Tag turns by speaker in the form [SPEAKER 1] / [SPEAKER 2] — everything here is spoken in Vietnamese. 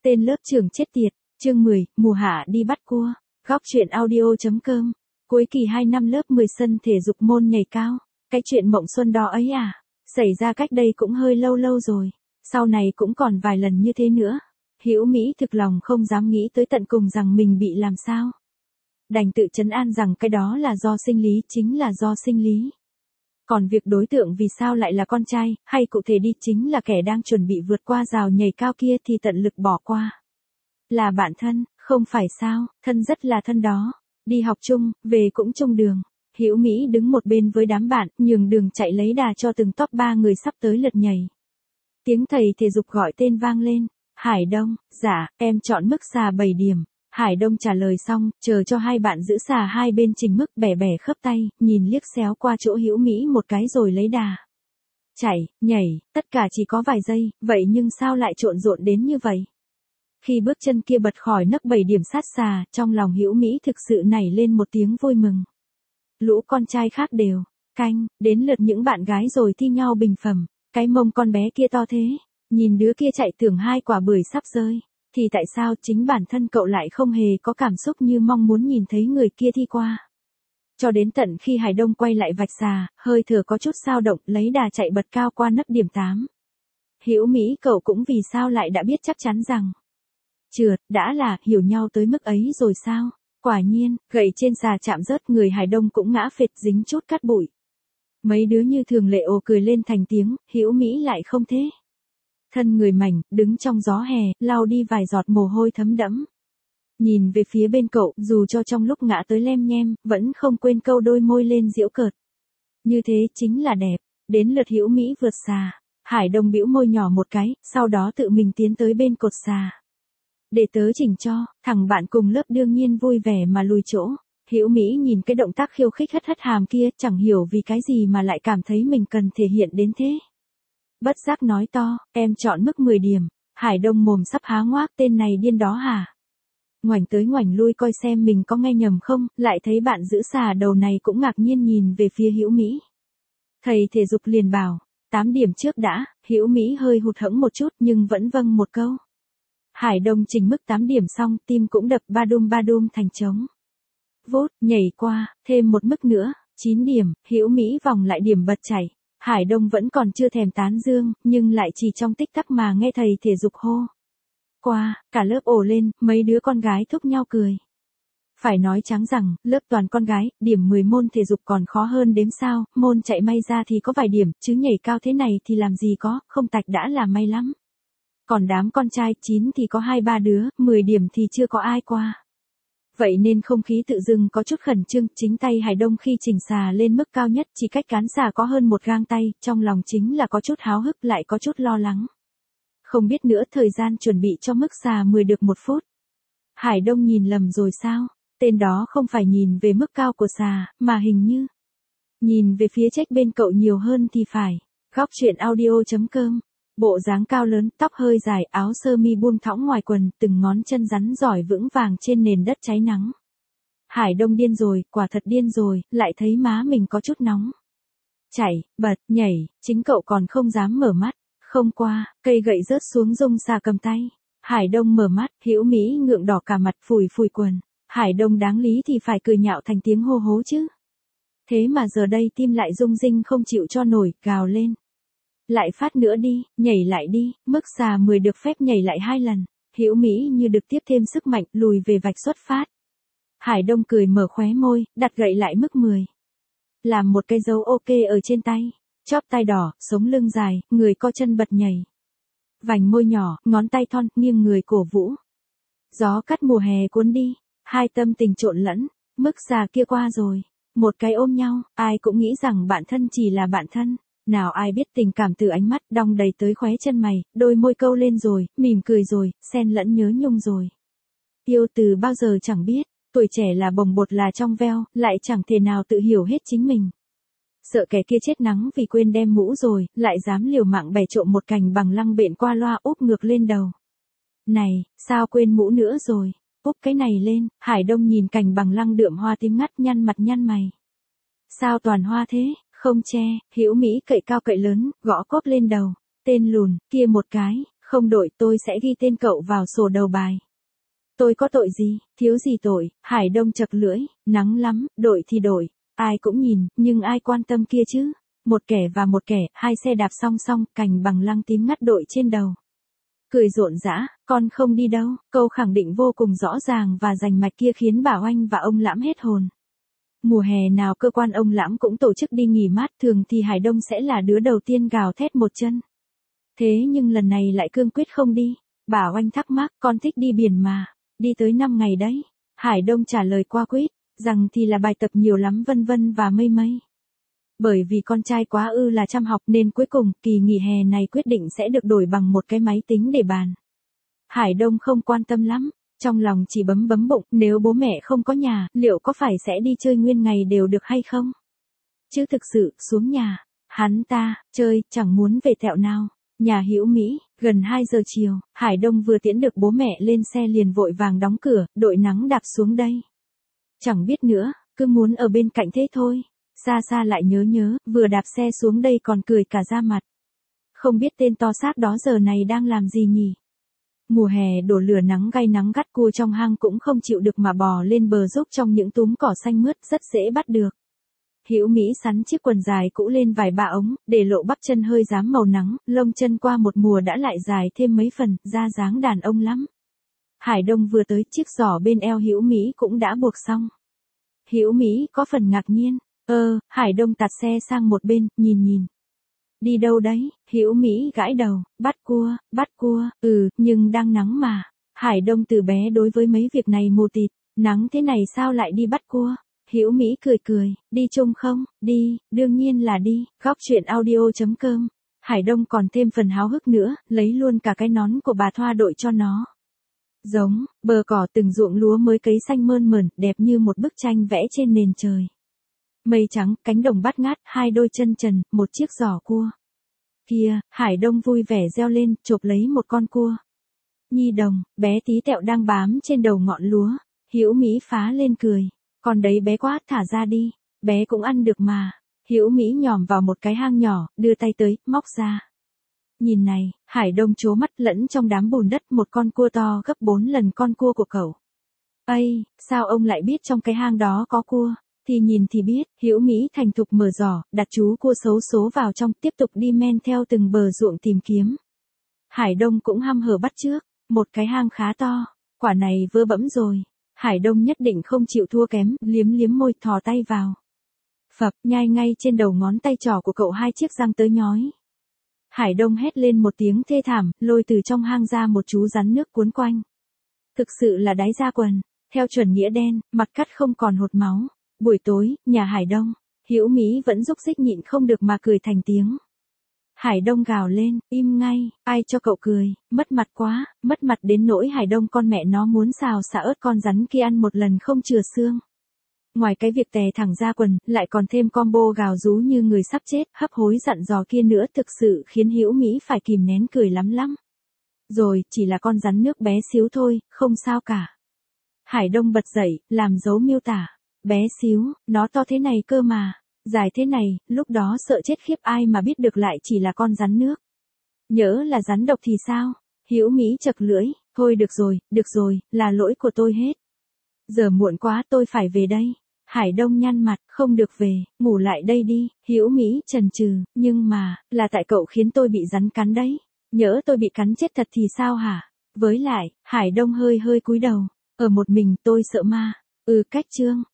[SPEAKER 1] Tên lớp trưởng chết tiệt, chương 10, mùa hạ đi bắt cua. Góc truyện audio.com. Cuối kỳ 2 năm lớp 10 sân thể dục môn nhảy cao. Cái chuyện mộng xuân đó ấy à? Xảy ra cách đây cũng hơi lâu lâu rồi. Sau này cũng còn vài lần như thế nữa. Hữu Mỹ thực lòng không dám nghĩ tới tận cùng rằng mình bị làm sao. Đành tự trấn an rằng cái đó là do sinh lý, chính là do sinh lý. Còn việc đối tượng vì sao lại là con trai, hay cụ thể đi chính là kẻ đang chuẩn bị vượt qua rào nhảy cao kia thì tận lực bỏ qua. Là bạn thân, không phải sao, thân rất là thân đó. Đi học chung, về cũng chung đường. Hữu Mỹ đứng một bên với đám bạn, nhường đường chạy lấy đà cho từng top 3 người sắp tới lượt nhảy. Tiếng thầy thể dục gọi tên vang lên. Hải Đông, dạ, em chọn mức xà 7 điểm. Hải Đông trả lời xong, chờ cho hai bạn giữ xà hai bên trình mức, bẻ bẻ khớp tay, nhìn liếc xéo qua chỗ Hữu Mỹ một cái rồi lấy đà. Chạy, nhảy, tất cả chỉ có vài giây, vậy nhưng sao lại trộn rộn đến như vậy? Khi bước chân kia bật khỏi nấc 7 điểm sát xà, trong lòng Hữu Mỹ thực sự nảy lên một tiếng vui mừng. Lũ con trai khác đều, canh, đến lượt những bạn gái rồi thi nhau bình phẩm. Cái mông con bé kia to thế, nhìn đứa kia chạy tưởng 2 quả bưởi sắp rơi. Thì tại sao chính bản thân cậu lại không hề có cảm xúc như mong muốn nhìn thấy người kia thi qua? Cho đến tận khi Hải Đông quay lại vạch xà, hơi thở có chút dao động, lấy đà chạy bật cao qua nấc điểm 8. Hữu Mỹ cậu cũng vì sao lại đã biết chắc chắn rằng trượt, đã là hiểu nhau tới mức ấy rồi sao? Quả nhiên, gậy trên xà chạm rớt, người Hải Đông cũng ngã phệt dính chút cát bụi. Mấy đứa như thường lệ ồ cười lên thành tiếng, Hữu Mỹ lại không thế. Thân người mảnh, đứng trong gió hè, lau đi vài giọt mồ hôi thấm đẫm. Nhìn về phía bên cậu, dù cho trong lúc ngã tới lem nhem, vẫn không quên câu đôi môi lên giễu cợt. Như thế chính là đẹp. Đến lượt Hữu Mỹ vượt xà. Hải Đông bĩu môi nhỏ một cái, sau đó tự mình tiến tới bên cột xà. Để tớ chỉnh cho, thằng bạn cùng lớp đương nhiên vui vẻ mà lùi chỗ. Hữu Mỹ nhìn cái động tác khiêu khích hất hất hàm kia, chẳng hiểu vì cái gì mà lại cảm thấy mình cần thể hiện đến thế. Bất giác nói to, em chọn mức 10 điểm. Hải Đông mồm sắp há ngoác, tên này điên đó hả? Ngoảnh tới ngoảnh lui coi xem mình có nghe nhầm không, lại thấy bạn giữ xà đầu này cũng ngạc nhiên nhìn về phía Hữu Mỹ. Thầy thể dục liền bảo, 8 điểm trước đã. Hữu Mỹ hơi hụt hẫng một chút nhưng vẫn vâng một câu. Hải Đông chỉnh mức 8 điểm xong, tim cũng đập ba đum thành trống. Vốt, nhảy qua, thêm một mức nữa, 9 điểm, Hữu Mỹ vòng lại điểm bật chảy. Hải Đông vẫn còn chưa thèm tán dương, nhưng lại chỉ trong tích tắc mà nghe thầy thể dục hô. Qua, cả lớp ồ lên, mấy đứa con gái thúc nhau cười. Phải nói trắng rằng, lớp toàn con gái, điểm 10 môn thể dục còn khó hơn đếm sao, môn chạy may ra thì có vài điểm, chứ nhảy cao thế này thì làm gì có, không tạch đã là may lắm. Còn đám con trai 9 thì có 2-3 đứa, 10 điểm thì chưa có ai qua. Vậy nên không khí tự dưng có chút khẩn trương, chính tay Hải Đông khi chỉnh xà lên mức cao nhất chỉ cách cán xà có hơn một gang tay, trong lòng chính là có chút háo hức lại có chút lo lắng. Không biết nữa thời gian chuẩn bị cho mức xà 10 được 1 phút. Hải Đông nhìn lầm rồi sao? Tên đó không phải nhìn về mức cao của xà, mà hình như nhìn về phía trách bên cậu nhiều hơn thì phải. Góc truyện audio.com. Bộ dáng cao lớn, tóc hơi dài, áo sơ mi buông thõng ngoài quần, từng ngón chân rắn giỏi vững vàng trên nền đất cháy nắng. Hải Đông điên rồi, quả thật điên rồi, lại thấy má mình có chút nóng. Chạy, bật, nhảy, chính cậu còn không dám mở mắt. Không qua, cây gậy rớt xuống rung xà cầm tay. Hải Đông mở mắt, Hữu Mỹ ngượng đỏ cả mặt, phủi quần. Hải Đông đáng lý thì phải cười nhạo thành tiếng hô hố chứ. Thế mà giờ đây tim lại rung rinh không chịu cho nổi, gào lên. Lại phát nữa đi, nhảy lại đi, mức xà 10 được phép nhảy lại 2 lần. Hữu Mỹ như được tiếp thêm sức mạnh, lùi về vạch xuất phát. Hải Đông cười mở khóe môi, đặt gậy lại mức 10. Làm một cái dấu ok ở trên tay. Chóp tay đỏ, sống lưng dài, người co chân bật nhảy. Vành môi nhỏ, ngón tay thon, nghiêng người cổ vũ. Gió cắt mùa hè cuốn đi, hai tâm tình trộn lẫn, mức xà kia qua rồi. Một cái ôm nhau, ai cũng nghĩ rằng bạn thân chỉ là bạn thân. Nào ai biết tình cảm từ ánh mắt đong đầy tới khóe chân mày, đôi môi câu lên rồi, mỉm cười rồi, xen lẫn nhớ nhung rồi. Yêu từ bao giờ chẳng biết, tuổi trẻ là bồng bột là trong veo, lại chẳng thể nào tự hiểu hết chính mình. Sợ kẻ kia chết nắng vì quên đem mũ rồi, lại dám liều mạng bẻ trộm một cành bằng lăng bện qua loa úp ngược lên đầu. Này, sao quên mũ nữa rồi, úp cái này lên. Hải Đông nhìn cành bằng lăng đượm hoa tím ngắt, nhăn mặt nhăn mày. Sao toàn hoa thế? Không che. Hữu Mỹ cậy cao cậy lớn, gõ cốp lên đầu. Tên lùn, kia một cái, Không đổi tôi sẽ ghi tên cậu vào sổ đầu bài. Tôi có tội gì, thiếu gì tội, Hải Đông chật lưỡi, nắng lắm, đổi thì đổi, ai cũng nhìn, nhưng ai quan tâm kia chứ. Một kẻ và một kẻ, hai xe đạp song song, cành bằng lăng tím ngắt đội trên đầu. Cười rộn rã, con không đi đâu, câu khẳng định vô cùng rõ ràng và rành mạch kia khiến bà Oanh và ông Lãm hết hồn. Mùa hè nào cơ quan ông Lãm cũng tổ chức đi nghỉ mát, thường thì Hải Đông sẽ là đứa đầu tiên gào thét một chân. Thế nhưng lần này lại cương quyết không đi. Bà Oanh thắc mắc, con thích đi biển mà, đi tới 5 ngày đấy. Hải Đông trả lời qua quýt, rằng thì là bài tập nhiều lắm vân vân và mây mây. Bởi vì con trai quá là chăm học nên cuối cùng kỳ nghỉ hè này quyết định sẽ được đổi bằng một cái máy tính để bàn. Hải Đông không quan tâm lắm, trong lòng chỉ bấm bụng, nếu bố mẹ không có nhà, liệu có phải sẽ đi chơi nguyên ngày đều được hay không? Chứ thực sự, xuống nhà, hắn ta, chơi, chẳng muốn về tẹo nào. Nhà Hữu Mỹ, gần 2 giờ chiều, Hải Đông vừa tiễn được bố mẹ lên xe liền vội vàng đóng cửa, đội nắng đạp xuống đây. Chẳng biết nữa, cứ muốn ở bên cạnh thế thôi. Xa xa lại nhớ, vừa đạp xe xuống đây còn cười cả ra mặt. Không biết tên to xác đó giờ này đang làm gì nhỉ? Mùa hè đổ lửa nắng gay nắng gắt, cua trong hang cũng không chịu được mà bò lên bờ giúp trong những túm cỏ xanh mướt rất dễ bắt được. Hữu Mỹ sắn chiếc quần dài cũ lên vài ba ống, để lộ bắp chân hơi rám màu nắng, lông chân qua một mùa đã lại dài thêm mấy phần, da dáng đàn ông lắm. Hải Đông vừa tới, chiếc giỏ bên eo Hữu Mỹ cũng đã buộc xong. Hữu Mỹ có phần ngạc nhiên, Hải Đông tạt xe sang một bên, nhìn. Đi đâu đấy? Hữu Mỹ gãi đầu, bắt cua, nhưng đang nắng mà. Hải Đông từ bé đối với mấy việc này mù tịt, nắng thế này sao lại đi bắt cua? Hữu Mỹ cười, đi chung không? Đi, đương nhiên là đi. Góc truyện audio.com. Hải Đông còn thêm phần háo hức nữa, lấy luôn cả cái nón của bà Thoa đội cho nó. Giống, bờ cỏ từng ruộng lúa mới cấy xanh mơn mởn, đẹp như một bức tranh vẽ trên nền trời. Mây trắng, cánh đồng bát ngát, hai đôi chân trần, một chiếc giỏ cua. Kìa, Hải Đông vui vẻ reo lên, chộp lấy một con cua. Nhi đồng, bé tí tẹo đang bám trên đầu ngọn lúa. Hữu Mỹ phá lên cười. Con đấy bé quá, thả ra đi. Bé cũng ăn được mà. Hữu Mỹ nhòm vào một cái hang nhỏ, đưa tay tới, móc ra. Nhìn này, Hải Đông trố mắt, lẫn trong đám bùn đất một con cua to gấp 4 lần con cua của cậu. Ây, sao ông lại biết trong cái hang đó có cua? Thì nhìn thì biết. Hữu Mỹ thành thục mở giỏ, đặt chú cua xấu số vào trong, tiếp tục đi men theo từng bờ ruộng tìm kiếm. Hải Đông cũng hăm hở bắt chước, một cái hang khá to, quả này vơ bẫm rồi. Hải Đông nhất định không chịu thua kém, liếm môi, thò tay vào. Phập, nhai ngay trên đầu ngón tay trỏ của cậu hai chiếc răng tới nhói. Hải Đông hét lên một tiếng thê thảm, lôi từ trong hang ra một chú rắn nước cuốn quanh. Thực sự là đáy da quần, theo chuẩn nghĩa đen, mặt cắt không còn hột máu. Buổi tối, nhà Hải Đông, Hữu Mỹ vẫn rúc rích nhịn không được mà cười thành tiếng. Hải Đông gào lên, im ngay, ai cho cậu cười, mất mặt quá, mất mặt đến nỗi Hải Đông con mẹ nó muốn xào xả ớt con rắn kia ăn một lần không chừa xương. Ngoài cái việc tè thẳng ra quần, lại còn thêm combo gào rú như người sắp chết, hấp hối dặn dò kia nữa, thực sự khiến Hữu Mỹ phải kìm nén cười lắm. Rồi, chỉ là con rắn nước bé xíu thôi, không sao cả. Hải Đông bật dậy, làm dấu miêu tả. Bé xíu, nó to thế này cơ mà, dài thế này, lúc đó sợ chết khiếp, ai mà biết được lại chỉ là con rắn nước. Nhỡ là rắn độc thì sao? Hữu Mỹ chật lưỡi, thôi được rồi, là lỗi của tôi hết. Giờ muộn quá, tôi phải về đây. Hải Đông nhăn mặt, không được về, ngủ lại đây đi. Hữu Mỹ chần chừ, nhưng mà, là tại cậu khiến tôi bị rắn cắn đấy. Nhỡ tôi bị cắn chết thật thì sao hả? Với lại, Hải Đông hơi cúi đầu, ở một mình tôi sợ ma. Cách chương.